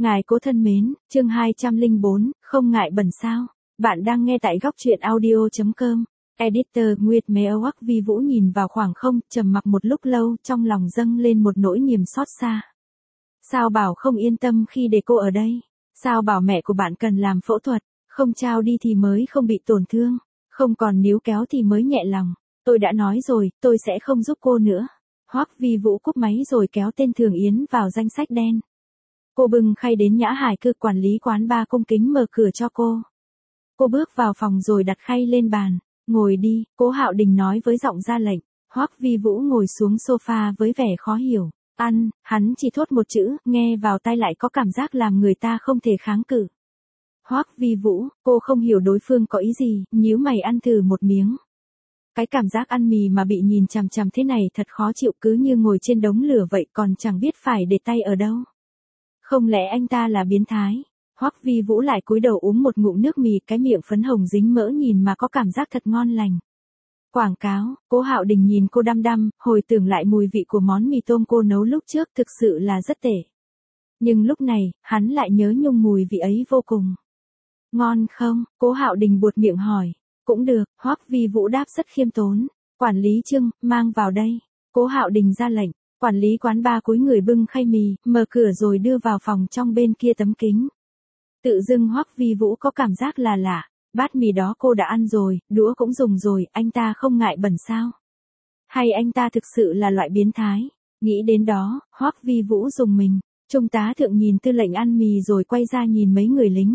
Ngài cố thân mến, chương 204, không ngại bẩn sao? Bạn đang nghe tại góc truyện audio.com. Editor Nguyệt Mèo Vi Vũ nhìn vào khoảng không, trầm mặc một lúc lâu, trong lòng dâng lên một nỗi niềm xót xa. Sao bảo không yên tâm khi để cô ở đây? Sao bảo mẹ của bạn cần làm phẫu thuật, không trao đi thì mới không bị tổn thương, không còn níu kéo thì mới nhẹ lòng. Tôi đã nói rồi, tôi sẽ không giúp cô nữa. Hoắc Vi Vũ cúp máy rồi kéo tên Thường Yến vào danh sách đen. Cô bưng khay đến Nhã Hải Cư, quản lý quán bar cung kính mở cửa cho cô. Cô bước vào phòng rồi đặt khay lên bàn. Ngồi đi, Cố Hạo Đình nói với giọng ra lệnh. Hoắc Vi Vũ ngồi xuống sofa với vẻ khó hiểu. Ăn, hắn chỉ thốt một chữ, nghe vào tai lại có cảm giác làm người ta không thể kháng cự. Hoắc Vi Vũ, cô không hiểu đối phương có ý gì, nhíu mày ăn thử một miếng. Cái cảm giác ăn mì mà bị nhìn chằm chằm thế này thật khó chịu, cứ như ngồi trên đống lửa vậy, còn chẳng biết phải để tay ở đâu. Không lẽ anh ta là biến thái? Hoắc Vi Vũ lại cúi đầu uống một ngụm nước mì, cái miệng phấn hồng dính mỡ nhìn mà có cảm giác thật ngon lành. Quảng cáo, Cố Hạo Đình nhìn cô đăm đăm, hồi tưởng lại mùi vị của món mì tôm cô nấu lúc trước, thực sự là rất tệ. Nhưng lúc này, hắn lại nhớ nhung mùi vị ấy vô cùng. Ngon không? Cố Hạo Đình buột miệng hỏi. Cũng được, Hoắc Vi Vũ đáp rất khiêm tốn. Quản lý Trương, mang vào đây. Cố Hạo Đình ra lệnh. Quản lý quán bar cúi người bưng khay mì, mở cửa rồi đưa vào phòng trong bên kia tấm kính. Tự dưng Hoắc Vi Vũ có cảm giác là lạ. Bát mì đó cô đã ăn rồi, đũa cũng dùng rồi, anh ta không ngại bẩn sao? Hay anh ta thực sự là loại biến thái? Nghĩ đến đó, Hoắc Vi Vũ rùng mình. Trung tá thượng nhìn Tư lệnh ăn mì rồi quay ra nhìn mấy người lính.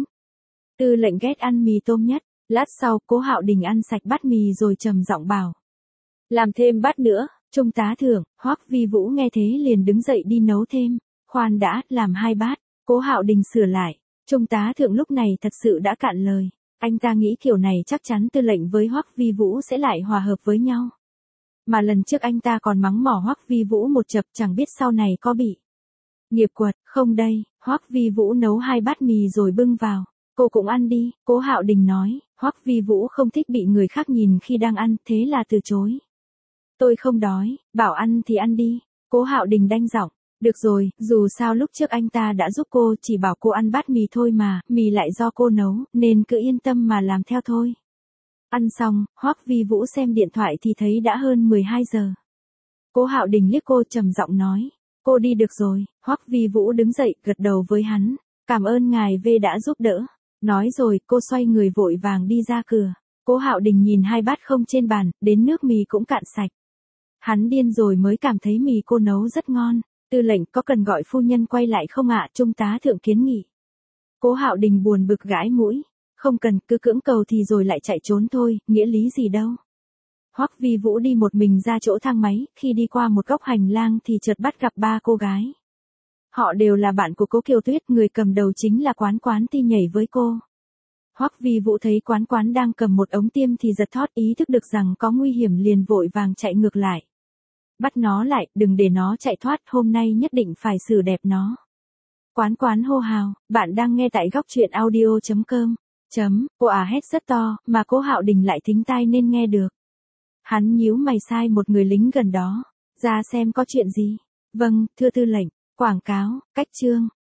Tư lệnh ghét ăn mì tôm nhất. Lát sau, Cố Hạo Đình ăn sạch bát mì rồi trầm giọng bảo. Làm thêm bát nữa. Trung tá thượng, Hoắc Vi Vũ nghe thế liền đứng dậy đi nấu thêm. Khoan đã, làm 2 bát. Cố Hạo Đình sửa lại. Trung tá thượng lúc này thật sự đã cạn lời. Anh ta nghĩ kiểu này chắc chắn Tư lệnh với Hoắc Vi Vũ sẽ lại hòa hợp với nhau. Mà lần trước anh ta còn mắng mỏ Hoắc Vi Vũ một chập, chẳng biết sau này có bị nghiệp quật không đây. Hoắc Vi Vũ nấu 2 bát mì rồi bưng vào. Cô cũng ăn đi, Cố Hạo Đình nói. Hoắc Vi Vũ không thích bị người khác nhìn khi đang ăn, thế là từ chối. Tôi không đói, bảo ăn thì ăn đi. Cố Hạo Đình đanh giọng. Được rồi, dù sao lúc trước anh ta đã giúp cô, chỉ bảo cô ăn bát mì thôi mà, mì lại do cô nấu, nên cứ yên tâm mà làm theo thôi. Ăn xong, Hoắc Vi Vũ xem điện thoại thì thấy đã hơn 12 giờ. Cố Hạo Đình liếc cô trầm giọng nói. Cô đi được rồi. Hoắc Vi Vũ đứng dậy, gật đầu với hắn. Cảm ơn ngài V đã giúp đỡ. Nói rồi, cô xoay người vội vàng đi ra cửa. Cố Hạo Đình nhìn 2 bát không trên bàn, đến nước mì cũng cạn sạch. Hắn điên rồi mới cảm thấy mì cô nấu rất ngon. Tư lệnh, có cần gọi phu nhân quay lại không ạ? Trung tá thượng kiến nghị. Cố Hạo Đình buồn bực gãi mũi. Không cần, cứ cưỡng cầu thì rồi lại chạy trốn thôi, nghĩa lý gì đâu. Hoắc Vi Vũ đi một mình ra chỗ thang máy, khi đi qua một góc hành lang thì chợt bắt gặp 3 cô gái. Họ đều là bạn của Cố Kiều Tuyết, người cầm đầu chính là Quán Ti nhảy với cô. Hoắc Vi Vũ thấy Quán đang cầm một ống tiêm thì giật thót, ý thức được rằng có nguy hiểm liền vội vàng chạy ngược lại. Bắt nó lại, đừng để nó chạy thoát, hôm nay nhất định phải xử đẹp nó. Quán hô hào, bạn đang nghe tại góc truyện audio.com. Cô hét rất to, mà Cố Hạo Đình lại thính tai nên nghe được. Hắn nhíu mày sai một người lính gần đó. Ra xem có chuyện gì. Vâng, thưa tư lệnh. Quảng cáo, cách chương.